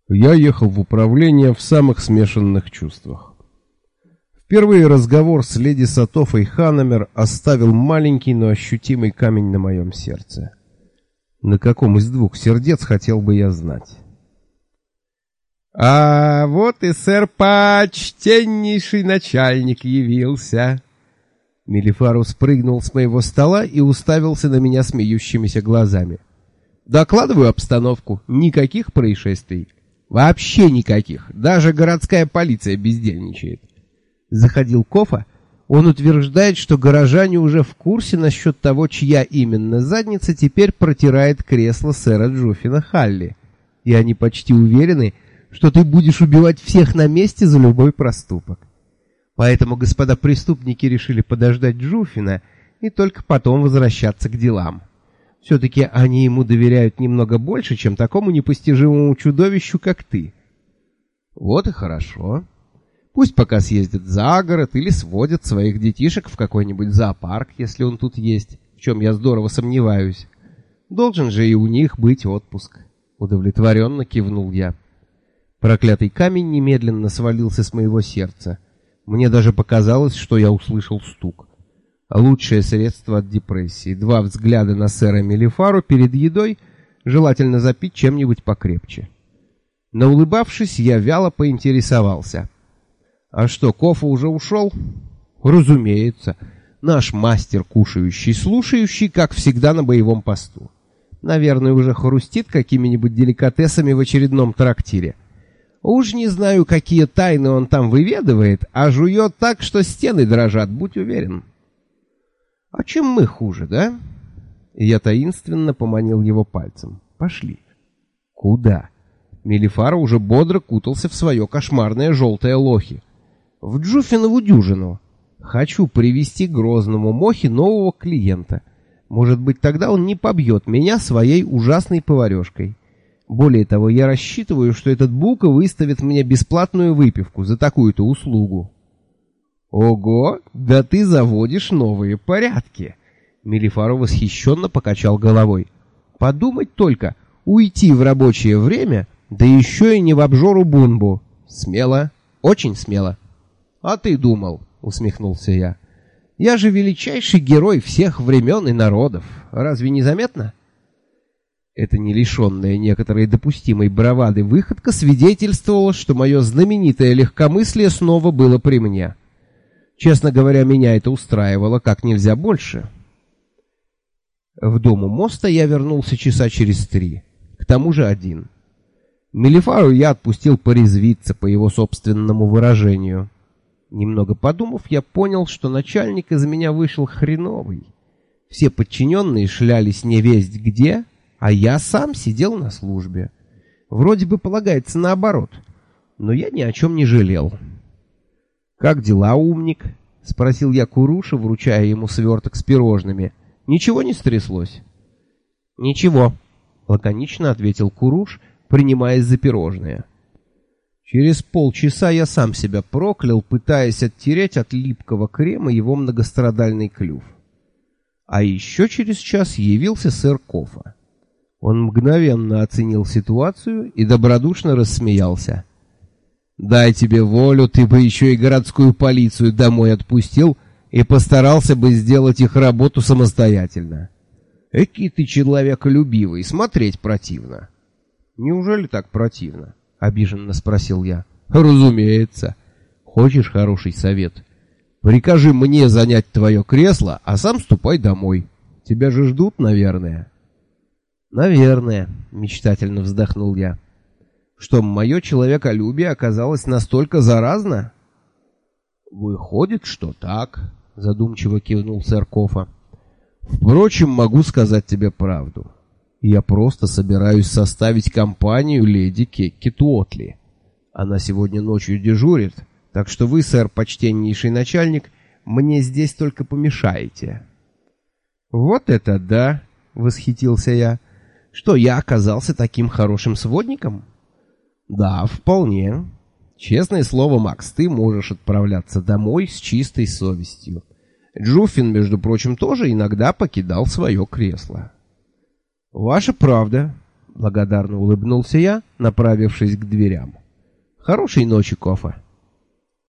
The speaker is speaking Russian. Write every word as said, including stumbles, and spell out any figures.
Я ехал в управление в самых смешанных чувствах. Впервые разговор с леди Сатофой Ханамер оставил маленький, но ощутимый камень на моем сердце. На каком из двух сердец, хотел бы я знать. «А вот и сэр почтеннейший начальник явился!» Мелифару спрыгнул с моего стола и уставился на меня смеющимися глазами. «Докладываю обстановку. Никаких происшествий. Вообще никаких. Даже городская полиция бездельничает». Заходил Кофа. Он утверждает, что горожане уже в курсе насчет того, чья именно задница теперь протирает кресло сэра Джуффина Халли. И они почти уверены, что ты будешь убивать всех на месте за любой проступок. Поэтому господа преступники решили подождать Джуффина и только потом возвращаться к делам. Все-таки они ему доверяют немного больше, чем такому непостижимому чудовищу, как ты. Вот и хорошо. Пусть пока съездят за город или сводят своих детишек в какой-нибудь зоопарк, если он тут есть, в чем я здорово сомневаюсь. Должен же и у них быть отпуск. Удовлетворенно кивнул я. Проклятый камень немедленно свалился с моего сердца. Мне даже показалось, что я услышал стук. Лучшее средство от депрессии. Два взгляда на сэра Мелифару перед едой, желательно запить чем-нибудь покрепче. Но улыбавшись, я вяло поинтересовался. «А что, Кофа уже ушел?» «Разумеется. Наш мастер кушающий, слушающий, как всегда, на боевом посту. Наверное, уже хрустит какими-нибудь деликатесами в очередном трактире. Уж не знаю, какие тайны он там выведывает, а жует так, что стены дрожат, будь уверен». «А чем мы хуже, да?» И я таинственно поманил его пальцем. «Пошли». «Куда?» Мелифара уже бодро кутался в свое кошмарное желтое лохи. «В Джуффинову дюжину. Хочу привести грозному Мохе нового клиента. Может быть, тогда он не побьет меня своей ужасной поварешкой. Более того, я рассчитываю, что этот Бука выставит мне бесплатную выпивку за такую-то услугу». «Ого, да ты заводишь новые порядки!» Мелифару восхищенно покачал головой. «Подумать только, уйти в рабочее время, да еще и не в обжору Бунбу. Смело, очень смело». «А ты думал?» — усмехнулся я. «Я же величайший герой всех времен и народов. Разве не заметно?» Эта не лишенная некоторой допустимой бравады выходка свидетельствовала, что мое знаменитое легкомыслие снова было при мне. Честно говоря, меня это устраивало как нельзя больше. В дом у моста я вернулся часа через три, к тому же один. Мелифару я отпустил порезвиться, по его собственному выражению. Немного подумав, я понял, что начальник из меня вышел хреновый. Все подчиненные шлялись невесть где, а я сам сидел на службе. Вроде бы полагается наоборот, но я ни о чем не жалел. «Как дела, умник?» — спросил я Куруша, вручая ему сверток с пирожными. «Ничего не стряслось?» «Ничего», — лаконично ответил Куруш, принимаясь за пирожные. Через полчаса я сам себя проклял, пытаясь оттереть от липкого крема его многострадальный клюв. А еще через час явился сэр Кофа. Он мгновенно оценил ситуацию и добродушно рассмеялся. «Дай тебе волю, ты бы еще и городскую полицию домой отпустил и постарался бы сделать их работу самостоятельно. Экий ты человеколюбивый, смотреть противно». «Неужели так противно?» — обиженно спросил я. «Разумеется. Хочешь хороший совет? Прикажи мне занять твое кресло, а сам ступай домой. Тебя же ждут, наверное». «Наверное», — мечтательно вздохнул я. «Что, мое человеколюбие оказалось настолько заразно?» «Выходит, что так», — задумчиво кивнул сэр Кофа. «Впрочем, могу сказать тебе правду. Я просто собираюсь составить компанию леди Кекки Туотли. Она сегодня ночью дежурит, так что вы, сэр, почтеннейший начальник, мне здесь только помешаете». «Вот это да!» — восхитился я. «Что, я оказался таким хорошим сводником?» «Да, вполне. Честное слово, Макс, ты можешь отправляться домой с чистой совестью. Джуффин, между прочим, тоже иногда покидал свое кресло». «Ваша правда. Благодарно улыбнулся я, направившись к дверям. Хорошей ночи, Кофа.